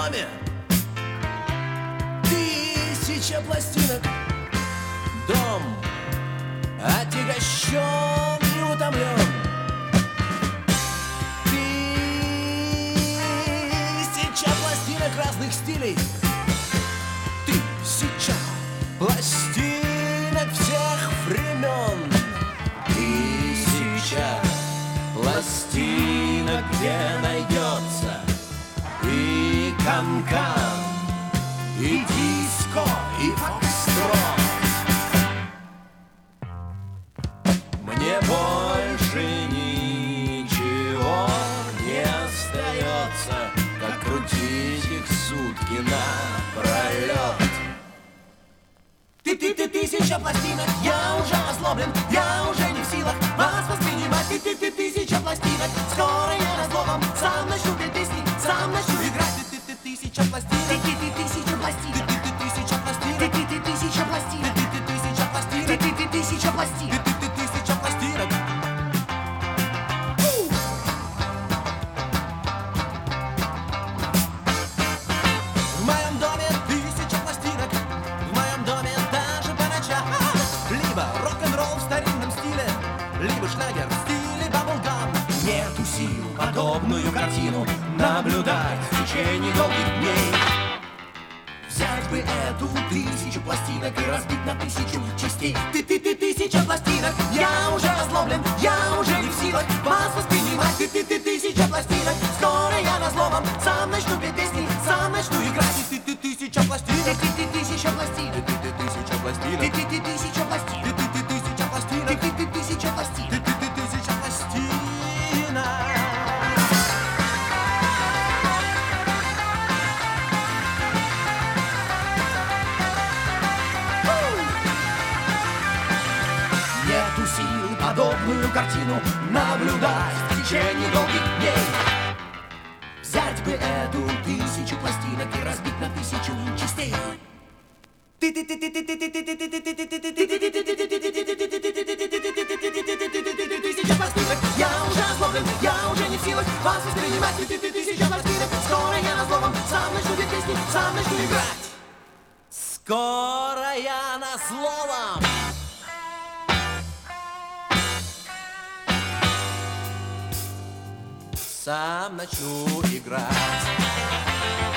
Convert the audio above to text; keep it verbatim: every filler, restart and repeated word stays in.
доме тысяча пластинок. Дом отягощен и утомлен. Тысяча пластинок разных стилей. Тысяча пластинок всех времен. Тысяча пластинок, где найдется и канкан, и диско, и фокстрот. Мне больше ничего не остается, как крутить их сутки напролет. Ты-ты-ты, тысяча пластинок, я уже озлоблен, я уже не в силах вас воспринимать. Ты-ты-ты, тысяча пластинок, скоро я разломом сам начну петь песни, сам начну играть. Ты-ты-ты, тысяча пластинок, ты-ты-ты, тысяча пластинок, ты-ты-ты, тысяча пластинок, ты-ты-ты, тысяча пластинок, ты-ты-ты, тысяча пластинок, ты-ты-ты, тысяча пластинок, ты-ты-ты, тысяча пластинок. В моем доме тысяча пластинок, в моем доме даже по ночам. Либо рок-н-ролл в старинном стиле, либо шлягер в стиле баблгам. Нету сил подобную картину наблюдать в течение долгих дней. Взять бы эту тысячу пластинок и разбить на тысячу частей. Ты-ты-ты, тысяча пластинок, я уже озлоблен, я уже не в силах вас воспринимать. Ты-ты-ты, тысяча пластинок, скоро я назломом сам начну петь песни, сам начну играть. Ты-ты-ты, тысяча пластинок, ты-ты-ты, тысяча пластинок, ты-ты-ты, тысяча пластинок, ты-ты-ты, тысяча пластинок, ты-ты-ты, тысяча пластинок, ты-ты-ты, тысяча пластинок, ты-ты-ты, тысяча пластинок. Нету сил подобную картину наблюдать в течение долгих дней. Взять бы эту тысячу пластинок и разбить на тысячу частей. Тысяча пластинок, я уже озлоблен, я уже не в силах вас воспринимать. Тысяча пластинок, скоро я назломом сам начну петь песни, сам начну играть. Скоро я назломом сам начну играть.